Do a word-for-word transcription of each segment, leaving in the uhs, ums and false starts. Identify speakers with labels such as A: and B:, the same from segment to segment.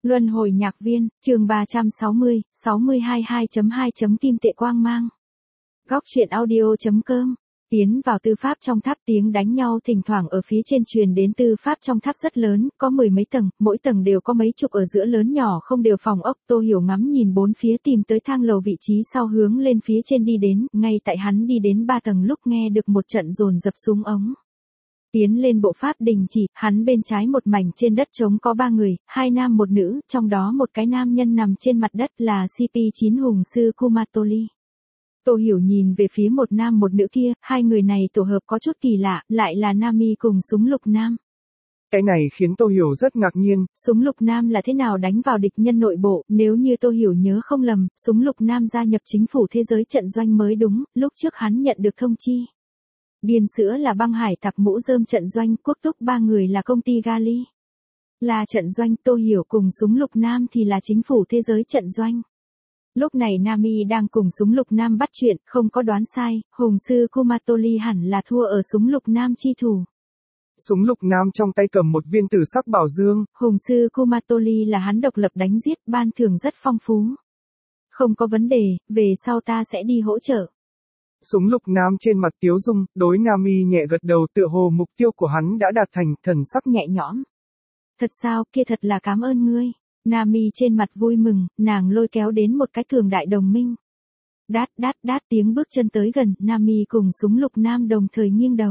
A: Luân hồi nhạc viên, chương ba trăm sáu mươi, sáu mươi hai hai chấm hai Kim tệ quang mang. Góc truyện audio.com. Tiến vào tư pháp trong tháp, tiếng đánh nhau thỉnh thoảng ở phía trên truyền đến. Tư pháp trong tháp rất lớn, có mười mấy tầng, mỗi tầng đều có mấy chục ở giữa lớn nhỏ không đều phòng ốc. Tô Hiểu ngắm nhìn bốn phía tìm tới thang lầu vị trí sau hướng lên phía trên đi đến, ngay tại hắn đi đến ba tầng lúc nghe được một trận dồn dập súng ống. Tiến lên bộ pháp đình chỉ, hắn bên trái một mảnh trên đất trống có ba người, hai nam một nữ, trong đó một cái nam nhân nằm trên mặt đất là xê pê chín Hùng Sư Kumatoli. Tô Hiểu nhìn về phía một nam một nữ kia, hai người này tổ hợp có chút kỳ lạ, lại là Nami cùng súng lục nam.
B: Cái này khiến Tô Hiểu rất ngạc nhiên.
A: Súng lục nam là thế nào đánh vào địch nhân nội bộ? Nếu như Tô Hiểu nhớ không lầm, súng lục nam gia nhập chính phủ thế giới trận doanh mới đúng, lúc trước hắn nhận được thông chi. Điền sữa là băng hải tặc mũ rơm trận doanh, quốc túc ba người là công ty Gali. Là trận doanh. Tô Hiểu cùng súng lục nam thì là chính phủ thế giới trận doanh. Lúc này Nami đang cùng súng lục nam bắt chuyện, không có đoán sai, Hùng Sư Kumatoli hẳn là thua ở súng lục nam chi thủ.
B: Súng lục nam trong tay cầm một viên tử sắc bảo dương.
A: Hùng Sư Kumatoli là hắn độc lập đánh giết, ban thưởng rất phong phú. Không có vấn đề, về sau ta sẽ đi hỗ trợ.
B: Súng lục nam trên mặt tiếu dung, đối Nami nhẹ gật đầu, tựa hồ mục tiêu của hắn đã đạt thành, thần sắc nhẹ nhõm.
A: Thật sao, kia thật là cảm ơn ngươi. Nami trên mặt vui mừng, nàng lôi kéo đến một cái cường đại đồng minh. Đát đát đát tiếng bước chân tới gần, Nami cùng súng lục nam đồng thời nghiêng đầu.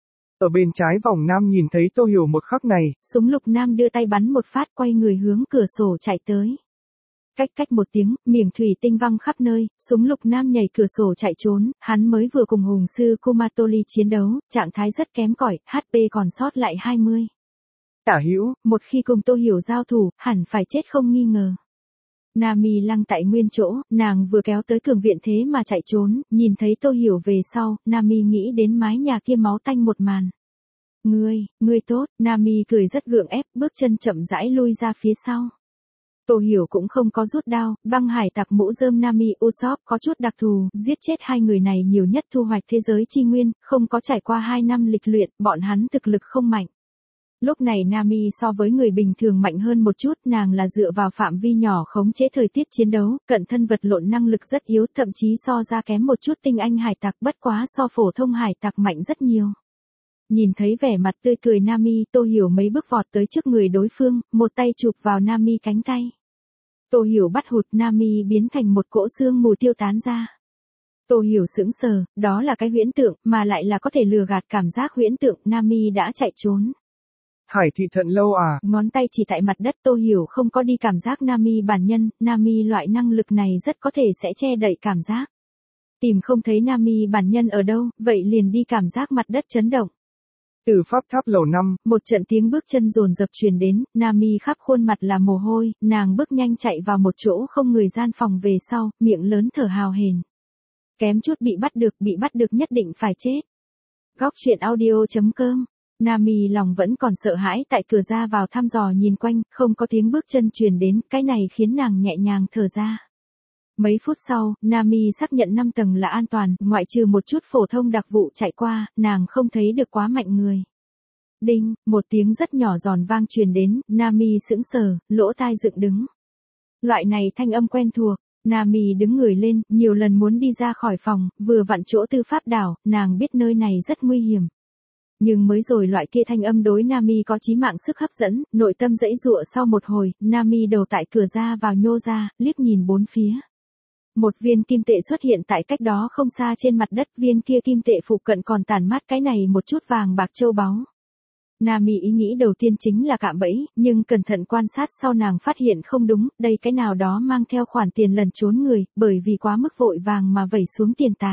B: Ở bên trái vòng nam nhìn thấy Tô Hiểu một khắc này.
A: Súng lục nam đưa tay bắn một phát, quay người hướng cửa sổ chạy tới. Cách cách một tiếng, miệng thủy tinh văng khắp nơi, súng lục nam nhảy cửa sổ chạy trốn, hắn mới vừa cùng Hùng Sư Kumatoli chiến đấu, trạng thái rất kém cỏi, hát pê còn sót lại hai mươi.
B: Tả hữu,
A: một khi cùng Tô Hiểu giao thủ, hẳn phải chết không nghi ngờ. Nami lăng tại nguyên chỗ, nàng vừa kéo tới cường viện thế mà chạy trốn, nhìn thấy Tô Hiểu về sau, Nami nghĩ đến mái nhà kia máu tanh một màn. Ngươi, ngươi tốt, Nami cười rất gượng ép, bước chân chậm rãi lui ra phía sau. Tô Hiểu cũng không có rút đao, băng hải tặc mũ rơm Nami Usopp có chút đặc thù, giết chết hai người này nhiều nhất thu hoạch thế giới chi nguyên, không có trải qua hai năm lịch luyện, bọn hắn thực lực không mạnh. Lúc này Nami so với người bình thường mạnh hơn một chút, nàng là dựa vào phạm vi nhỏ khống chế thời tiết chiến đấu, cận thân vật lộn năng lực rất yếu, thậm chí so ra kém một chút tinh anh hải tặc, bất quá so phổ thông hải tặc mạnh rất nhiều. Nhìn thấy vẻ mặt tươi cười Nami, Tô Hiểu mấy bước vọt tới trước người đối phương, một tay chụp vào Nami cánh tay. Tô Hiểu bắt hụt, Nami biến thành một cỗ xương mù tiêu tán ra. Tô Hiểu sững sờ, đó là cái huyễn tượng, mà lại là có thể lừa gạt cảm giác huyễn tượng, Nami đã chạy trốn.
B: Hải thị thận lâu à?
A: Ngón tay chỉ tại mặt đất, Tô Hiểu không có đi cảm giác Nami bản nhân, Nami loại năng lực này rất có thể sẽ che đậy cảm giác. Tìm không thấy Nami bản nhân ở đâu, vậy liền đi cảm giác mặt đất chấn động.
B: Từ pháp tháp lầu năm,
A: một trận tiếng bước chân dồn dập truyền đến, Nami khắp khuôn mặt là mồ hôi, nàng bước nhanh chạy vào một chỗ không người gian phòng về sau, miệng lớn thở hào hển. Kém chút bị bắt được, bị bắt được nhất định phải chết. Góc truyện audio.com. Nami lòng vẫn còn sợ hãi tại cửa ra vào thăm dò nhìn quanh, không có tiếng bước chân truyền đến, cái này khiến nàng nhẹ nhàng thở ra. Mấy phút sau, Nami xác nhận năm tầng là an toàn, ngoại trừ một chút phổ thông đặc vụ chạy qua, nàng không thấy được quá mạnh người. Đinh, một tiếng rất nhỏ giòn vang truyền đến, Nami sững sờ, lỗ tai dựng đứng. Loại này thanh âm quen thuộc, Nami đứng người lên, nhiều lần muốn đi ra khỏi phòng, vừa vặn chỗ tư pháp đảo, nàng biết nơi này rất nguy hiểm. Nhưng mới rồi loại kia thanh âm đối Nami có chí mạng sức hấp dẫn, nội tâm dãy dụa sau một hồi, Nami đầu tại cửa ra vào nhô ra, liếc nhìn bốn phía. Một viên kim tệ xuất hiện tại cách đó không xa trên mặt đất, viên kia kim tệ phụ cận còn tản mát cái này một chút vàng bạc châu báu. Nami ý nghĩ đầu tiên chính là cạm bẫy, nhưng cẩn thận quan sát sau nàng phát hiện không đúng, đây cái nào đó mang theo khoản tiền lần trốn người, bởi vì quá mức vội vàng mà vẩy xuống tiền tài.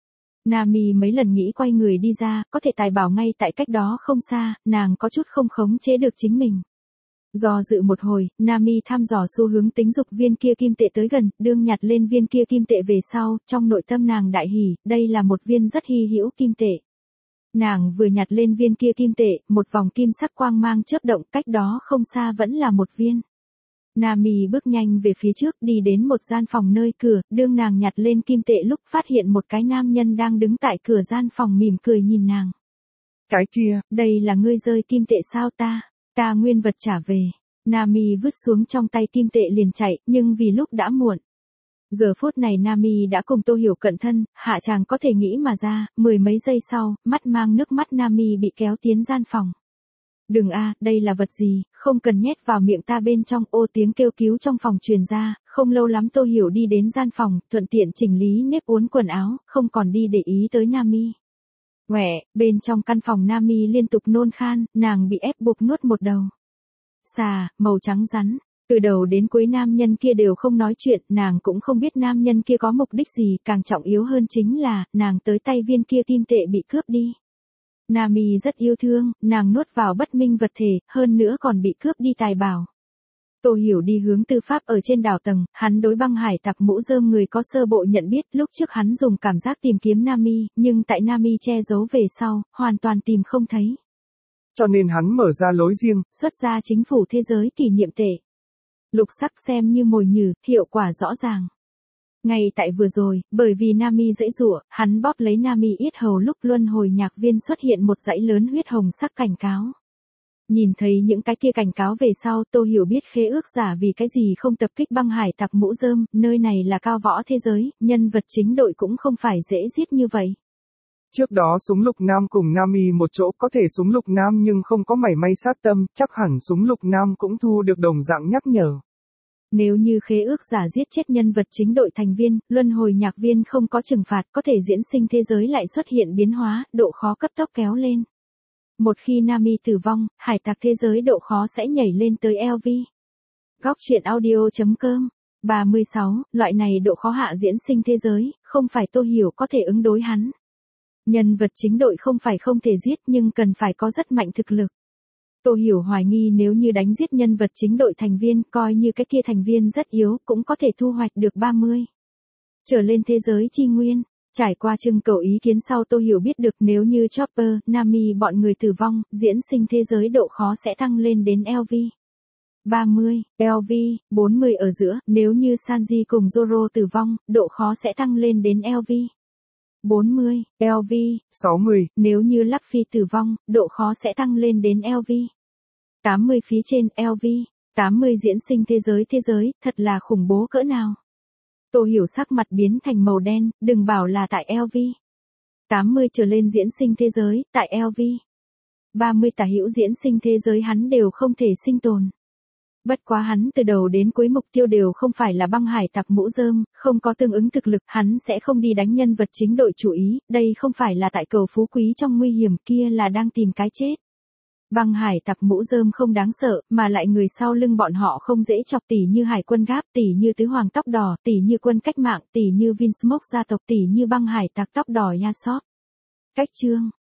A: Nami mấy lần nghĩ quay người đi ra, có thể tài bảo ngay tại cách đó không xa, nàng có chút không khống chế được chính mình. Do dự một hồi, Nami thăm dò xu hướng tính dục viên kia kim tệ tới gần, đương nhặt lên viên kia kim tệ về sau, trong nội tâm nàng đại hỉ, đây là một viên rất hy hữu kim tệ. Nàng vừa nhặt lên viên kia kim tệ, một vòng kim sắc quang mang chớp động, cách đó không xa vẫn là một viên. Nami bước nhanh về phía trước, đi đến một gian phòng nơi cửa, đương nàng nhặt lên kim tệ lúc phát hiện một cái nam nhân đang đứng tại cửa gian phòng mỉm cười nhìn nàng.
B: Cái kia,
A: đây là ngươi rơi kim tệ sao ta? Ta nguyên vật trả về. Nami vứt xuống trong tay kim tệ liền chạy, nhưng vì lúc đã muộn. Giờ phút này Nami đã cùng Tô Hiểu cận thân, hạ chàng có thể nghĩ mà ra, mười mấy giây sau, mắt mang nước mắt Nami bị kéo tiến gian phòng. Đừng a, đây là vật gì, không cần nhét vào miệng ta bên trong. Ô tiếng kêu cứu trong phòng truyền ra, không lâu lắm Tô Hiểu đi đến gian phòng, thuận tiện chỉnh lý nếp uốn quần áo, không còn đi để ý tới Nami. Quẹ, bên trong căn phòng Nami liên tục nôn khan, nàng bị ép buộc nuốt một đầu xà, màu trắng rắn. Từ đầu đến cuối nam nhân kia đều không nói chuyện, nàng cũng không biết nam nhân kia có mục đích gì, càng trọng yếu hơn chính là, nàng tới tay viên kia kim tệ bị cướp đi. Nami rất yêu thương, nàng nuốt vào bất minh vật thể, hơn nữa còn bị cướp đi tài bảo. Tô Hiểu đi hướng tư pháp ở trên đảo tầng, hắn đối băng hải tặc mũ rơm người có sơ bộ nhận biết, lúc trước hắn dùng cảm giác tìm kiếm Nami, nhưng tại Nami che giấu về sau, hoàn toàn tìm không thấy.
B: Cho nên hắn mở ra lối riêng,
A: xuất ra chính phủ thế giới kỷ niệm tệ. Lục sắc xem như mồi nhử, hiệu quả rõ ràng. Ngay tại vừa rồi, bởi vì Nami dãy giụa, hắn bóp lấy Nami yết hầu lúc luân hồi nhạc viên xuất hiện một dãy lớn huyết hồng sắc cảnh cáo. Nhìn thấy những cái kia cảnh cáo về sau, Tô Hiểu biết khế ước giả vì cái gì không tập kích băng hải tặc mũ rơm, nơi này là cao võ thế giới, nhân vật chính đội cũng không phải dễ giết như vậy.
B: Trước đó súng lục nam cùng Nami một chỗ, có thể súng lục nam nhưng không có mảy may sát tâm, chắc hẳn súng lục nam cũng thu được đồng dạng nhắc nhở.
A: Nếu như khế ước giả giết chết nhân vật chính đội thành viên, luân hồi nhạc viên không có trừng phạt, có thể diễn sinh thế giới lại xuất hiện biến hóa, độ khó cấp tốc kéo lên. Một khi Nami tử vong, hải tặc thế giới độ khó sẽ nhảy lên tới lv. Góc truyện audio chấm com ba mươi sáu, loại này độ khó hạ diễn sinh thế giới, không phải Tô Hiểu có thể ứng đối hắn. Nhân vật chính đội không phải không thể giết nhưng cần phải có rất mạnh thực lực. Tô Hiểu hoài nghi nếu như đánh giết nhân vật chính đội thành viên, coi như cái kia thành viên rất yếu, cũng có thể thu hoạch được ba mươi. Trở lên thế giới chi nguyên, trải qua trưng cầu ý kiến sau Tô Hiểu biết được nếu như Chopper, Nami bọn người tử vong, diễn sinh thế giới độ khó sẽ tăng lên đến lv. ba mươi, lv, bốn mươi ở giữa, nếu như Sanji cùng Zoro tử vong, độ khó sẽ tăng lên đến lv. bốn mươi, lv,
B: sáu mươi,
A: nếu như Luffy tử vong, độ khó sẽ tăng lên đến lv. tám mươi phía trên, lv, tám mươi diễn sinh thế giới thế giới, thật là khủng bố cỡ nào. Tô Hiểu sắc mặt biến thành màu đen, đừng bảo là tại lv. tám mươi trở lên diễn sinh thế giới, tại lv. ba mươi tả hữu diễn sinh thế giới hắn đều không thể sinh tồn. Bất quá hắn từ đầu đến cuối mục tiêu đều không phải là băng hải tặc mũ rơm, không có tương ứng thực lực, hắn sẽ không đi đánh nhân vật chính đội chủ ý, đây không phải là tại cầu phú quý trong nguy hiểm, kia là đang tìm cái chết. Băng hải tặc mũ rơm không đáng sợ, mà lại người sau lưng bọn họ không dễ chọc, tỉ như hải quân Gáp, tỉ như tứ hoàng tóc đỏ, tỉ như quân cách mạng, tỉ như Vinsmoke gia tộc, tỉ như băng hải tặc tóc đỏ Yasop. Cách chương